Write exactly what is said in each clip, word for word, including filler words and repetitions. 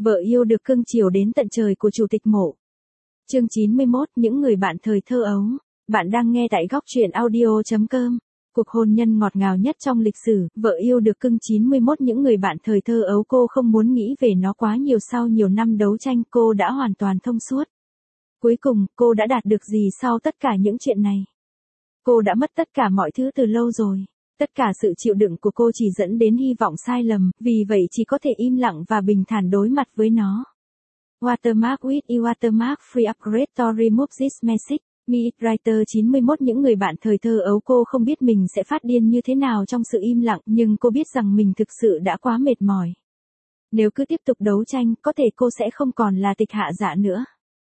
Vợ yêu được cưng chiều đến tận trời của Chủ tịch Mộ. Chương chín mươi mốt, những người bạn thời thơ ấu. Bạn đang nghe tại góc truyện audio chấm com. Cuộc hôn nhân ngọt ngào nhất trong lịch sử, vợ yêu được cưng chín mươi mốt những người bạn thời thơ ấu. Cô không muốn nghĩ về nó quá nhiều, sau nhiều năm đấu tranh cô đã hoàn toàn thông suốt. Cuối cùng, cô đã đạt được gì sau tất cả những chuyện này? Cô đã mất tất cả mọi thứ từ lâu rồi. Tất cả sự chịu đựng của cô chỉ dẫn đến hy vọng sai lầm, vì vậy chỉ có thể im lặng và bình thản đối mặt với nó. Watermark with e Watermark free upgrade to remove this message. Meet Writer chín mươi mốt những người bạn thời thơ ấu. Cô không biết mình sẽ phát điên như thế nào trong sự im lặng, nhưng cô biết rằng mình thực sự đã quá mệt mỏi. Nếu cứ tiếp tục đấu tranh, có thể cô sẽ không còn là Tịch Hạ Dạ nữa.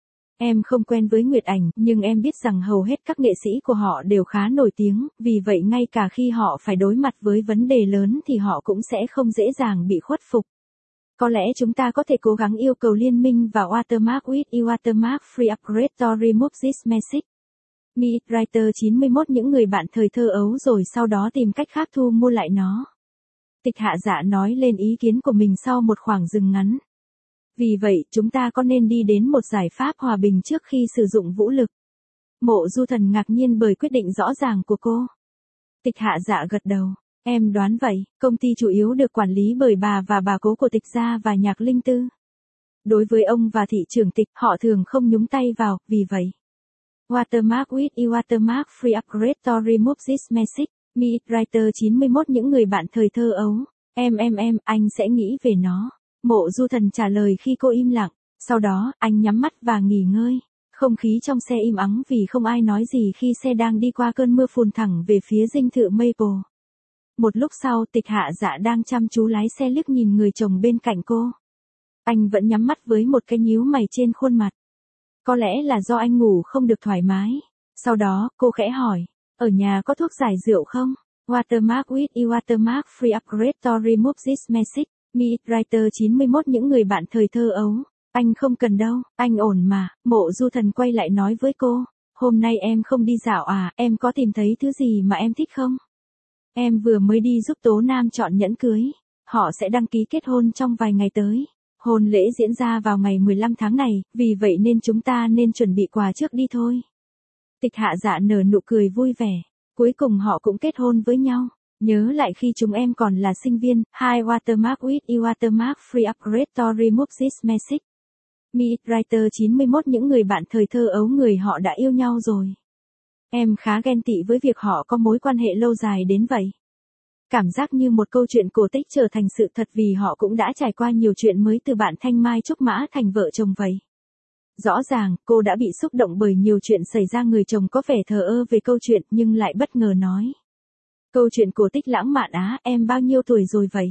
Em không quen với Nguyệt Ảnh, nhưng em biết rằng hầu hết các nghệ sĩ của họ đều khá nổi tiếng, vì vậy ngay cả khi họ phải đối mặt với vấn đề lớn thì họ cũng sẽ không dễ dàng bị khuất phục. Có lẽ chúng ta có thể cố gắng yêu cầu liên minh và Watermark with e Watermark free upgrade to remove this message. Meet Writer chín mươi mốt những người bạn thời thơ ấu rồi sau đó tìm cách khác thu mua lại nó. Tịch Hạ Dạ nói lên ý kiến của mình sau một khoảng dừng ngắn. Vì vậy, chúng ta có nên đi đến một giải pháp hòa bình trước khi sử dụng vũ lực? Mộ Du Thần ngạc nhiên bởi quyết định rõ ràng của cô. Tịch Hạ Dạ gật đầu. Em đoán vậy, công ty chủ yếu được quản lý bởi bà và bà cố của Tịch gia và Nhạc Linh Tư. Đối với ông và thị trưởng Tịch, họ thường không nhúng tay vào, vì vậy. Watermark with e Watermark free upgrade to remove this message. Meet Writer chín mươi mốt những người bạn thời thơ ấu. Em em em, anh sẽ nghĩ về nó. Mộ Du Thần trả lời khi cô im lặng. Sau đó, anh nhắm mắt và nghỉ ngơi. Không khí trong xe im ắng vì không ai nói gì khi xe đang đi qua cơn mưa phùn thẳng về phía dinh thự Maple. Một lúc sau, Tịch Hạ Dạ đang chăm chú lái xe liếc nhìn người chồng bên cạnh cô. Anh vẫn nhắm mắt với một cái nhíu mày trên khuôn mặt. Có lẽ là do anh ngủ không được thoải mái. Sau đó, cô khẽ hỏi, ở nhà có thuốc giải rượu không? Watermark with e Watermark free upgrade to remove this message. Meet Writer chín mươi mốt những người bạn thời thơ ấu. Anh không cần đâu, anh ổn mà. Mộ Du Thần quay lại nói với cô. Hôm nay em không đi dạo à, em có tìm thấy thứ gì mà em thích không? Em vừa mới đi giúp Tố Nam chọn nhẫn cưới. Họ sẽ đăng ký kết hôn trong vài ngày tới. Hôn lễ diễn ra vào ngày mười lăm tháng này, vì vậy nên chúng ta nên chuẩn bị quà trước đi thôi. Tịch Hạ Dạ nở nụ cười vui vẻ. Cuối cùng họ cũng kết hôn với nhau. Nhớ lại khi chúng em còn là sinh viên, hai Watermark with e Watermark free upgrade to remove this message. Meet Writer chín mươi mốt những người bạn thời thơ ấu. Người họ đã yêu nhau rồi. Em khá ghen tị với việc họ có mối quan hệ lâu dài đến vậy. Cảm giác như một câu chuyện cổ tích trở thành sự thật vì họ cũng đã trải qua nhiều chuyện mới từ bạn Thanh Mai Trúc Mã thành vợ chồng vậy. Rõ ràng, cô đã bị xúc động bởi nhiều chuyện xảy ra. Người chồng có vẻ thờ ơ về câu chuyện nhưng lại bất ngờ nói. Câu chuyện cổ tích lãng mạn á, em bao nhiêu tuổi rồi vậy?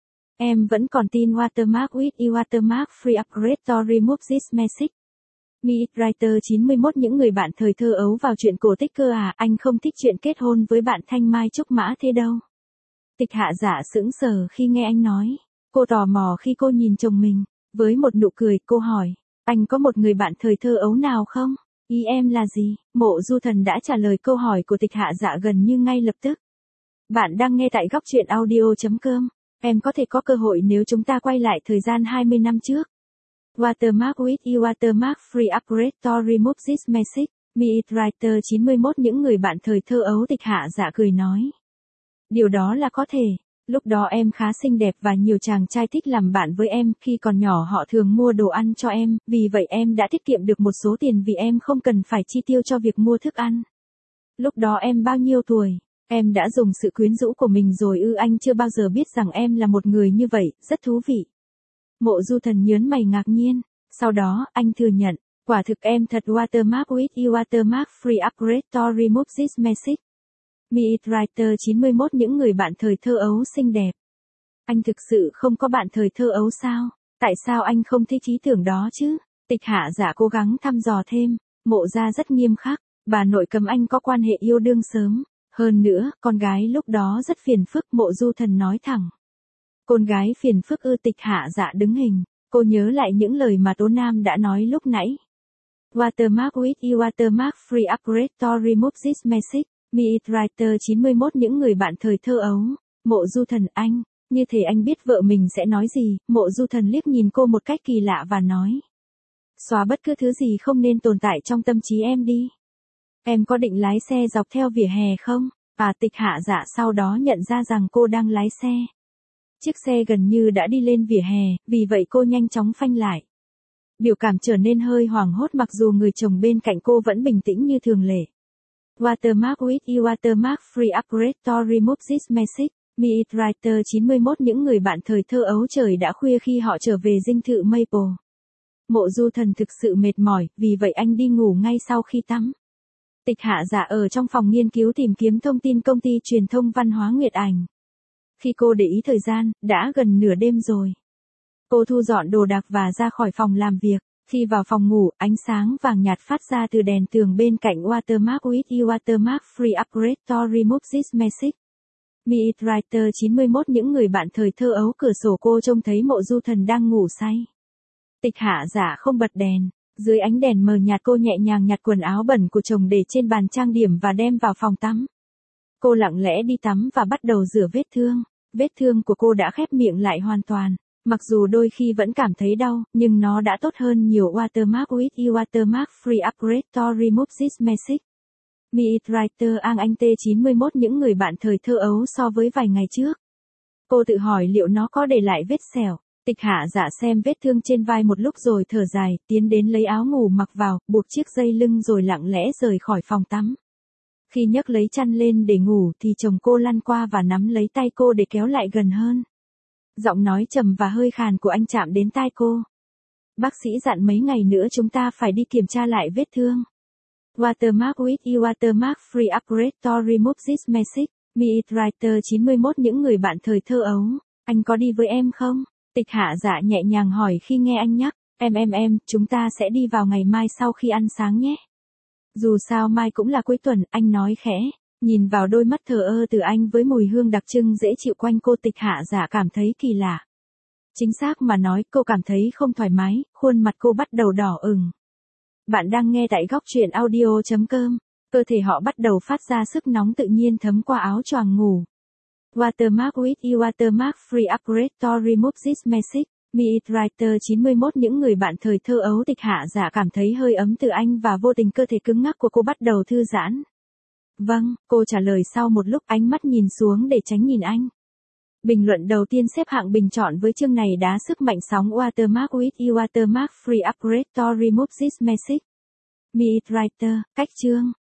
Em vẫn còn tin Watermark with e Watermark free upgrade to remove this message. Meet Writer chín mươi mốt những người bạn thời thơ ấu vào chuyện cổ tích cơ à, anh không thích chuyện kết hôn với bạn Thanh Mai Trúc Mã thế đâu. Tịch Hạ Dạ sững sờ khi nghe anh nói. Cô tò mò khi cô nhìn chồng mình. Với một nụ cười, cô hỏi, anh có một người bạn thời thơ ấu nào không? Ý em là gì? Mộ Du Thần đã trả lời câu hỏi của Tịch Hạ Dạ gần như ngay lập tức. Bạn đang nghe tại góc truyện audio chấm com. Em có thể có cơ hội nếu chúng ta quay lại thời gian hai mươi năm trước. Watermark with e Watermark free upgrade to remove this message. Meet Writer chín mươi mốt những người bạn thời thơ ấu. Tịch Hạ Dạ cười nói. Điều đó là có thể. Lúc đó em khá xinh đẹp và nhiều chàng trai thích làm bạn với em. Khi còn nhỏ họ thường mua đồ ăn cho em, vì vậy em đã tiết kiệm được một số tiền vì em không cần phải chi tiêu cho việc mua thức ăn. Lúc đó em bao nhiêu tuổi? Em đã dùng sự quyến rũ của mình rồi ư? Anh chưa bao giờ biết rằng em là một người như vậy, rất thú vị. Mộ Du Thần nhớn mày ngạc nhiên. Sau đó, anh thừa nhận, quả thực em thật Watermark with e Watermark free upgrade to remove this message. Meet Writer chín mươi mốt những người bạn thời thơ ấu xinh đẹp. Anh thực sự không có bạn thời thơ ấu sao? Tại sao anh không thích ý tưởng đó chứ? Tịch Hạ Dạ cố gắng thăm dò thêm. Mộ gia rất nghiêm khắc. Bà nội cấm anh có quan hệ yêu đương sớm. Hơn nữa, con gái lúc đó rất phiền phức. Mộ Du Thần nói thẳng. Con gái phiền phức ư? Tịch Hạ Dạ đứng hình. Cô nhớ lại những lời mà Tố Nam đã nói lúc nãy. Watermark with e Watermark free upgrade to remove this message. Meet Writer chín mươi mốt những người bạn thời thơ ấu. Mộ Du Thần anh. Như thể anh biết vợ mình sẽ nói gì, Mộ Du Thần liếc nhìn cô một cách kỳ lạ và nói. Xóa bất cứ thứ gì không nên tồn tại trong tâm trí em đi. Em có định lái xe dọc theo vỉa hè không? À, Tịch Hạ Dạ sau đó nhận ra rằng cô đang lái xe. Chiếc xe gần như đã đi lên vỉa hè, vì vậy cô nhanh chóng phanh lại. Biểu cảm trở nên hơi hoảng hốt mặc dù người chồng bên cạnh cô vẫn bình tĩnh như thường lệ. Watermark with you watermark free upgrade to remove this message. Meet Writer chín mươi mốt những người bạn thời thơ ấu trời đã khuya khi họ trở về dinh thự Maple. Mộ Du Thần thực sự mệt mỏi, vì vậy anh đi ngủ ngay sau khi tắm. Tịch Hạ Dạ ở trong phòng nghiên cứu tìm kiếm thông tin công ty truyền thông văn hóa Nguyệt Ảnh. Khi cô để ý thời gian, đã gần nửa đêm rồi. Cô thu dọn đồ đạc và ra khỏi phòng làm việc. Khi vào phòng ngủ, ánh sáng vàng nhạt phát ra từ đèn tường bên cạnh Watermark with you watermark free upgrade to remove this message. Meet Writer chín mươi mốt những người bạn thời thơ ấu cửa sổ cô trông thấy Mộ Du Thần đang ngủ say. Tịch Hạ Dạ không bật đèn. Dưới ánh đèn mờ nhạt cô nhẹ nhàng nhặt quần áo bẩn của chồng để trên bàn trang điểm và đem vào phòng tắm. Cô lặng lẽ đi tắm và bắt đầu rửa vết thương. Vết thương của cô đã khép miệng lại hoàn toàn. Mặc dù đôi khi vẫn cảm thấy đau, nhưng nó đã tốt hơn nhiều. Watermark with you watermark free upgrade to remove this message. Meet Writer Ang Anh T chín mươi mốt những người bạn thời thơ ấu so với vài ngày trước. Cô tự hỏi liệu nó có để lại vết sẹo. Tịch Hạ Dạ xem vết thương trên vai một lúc rồi thở dài, tiến đến lấy áo ngủ mặc vào, buộc chiếc dây lưng rồi lặng lẽ rời khỏi phòng tắm. Khi nhấc lấy chăn lên để ngủ thì chồng cô lăn qua và nắm lấy tay cô để kéo lại gần hơn. Giọng nói trầm và hơi khàn của anh chạm đến tai cô. Bác sĩ dặn mấy ngày nữa chúng ta phải đi kiểm tra lại vết thương. Watermark with you watermark free upgrade to remove this message. Meet Writer chín mươi mốt những người bạn thời thơ ấu. Anh có đi với em không? Tịch Hạ Dạ nhẹ nhàng hỏi khi nghe anh nhắc. Em em em, chúng ta sẽ đi vào ngày mai sau khi ăn sáng nhé. Dù sao mai cũng là cuối tuần, anh nói khẽ. Nhìn vào đôi mắt thờ ơ từ anh với mùi hương đặc trưng dễ chịu quanh cô, Tịch Hạ Dạ cảm thấy kỳ lạ. Chính xác mà nói, cô cảm thấy không thoải mái, khuôn mặt cô bắt đầu đỏ ửng. Bạn đang nghe tại góc truyện audio chấm com. Cơ thể họ bắt đầu phát ra sức nóng tự nhiên thấm qua áo choàng ngủ. Watermark with you watermark free upgrade to remove this message. Meet Writer chín mươi mốt những người bạn thời thơ ấu. Tịch Hạ Dạ cảm thấy hơi ấm từ anh và vô tình cơ thể cứng ngắc của cô bắt đầu thư giãn. Vâng, cô trả lời sau một lúc, ánh mắt nhìn xuống để tránh nhìn anh. Bình luận đầu tiên xếp hạng bình chọn với chương này đá sức mạnh sóng. Watermark with you watermark free upgrade to remove this message. Meet Writer, cách chương.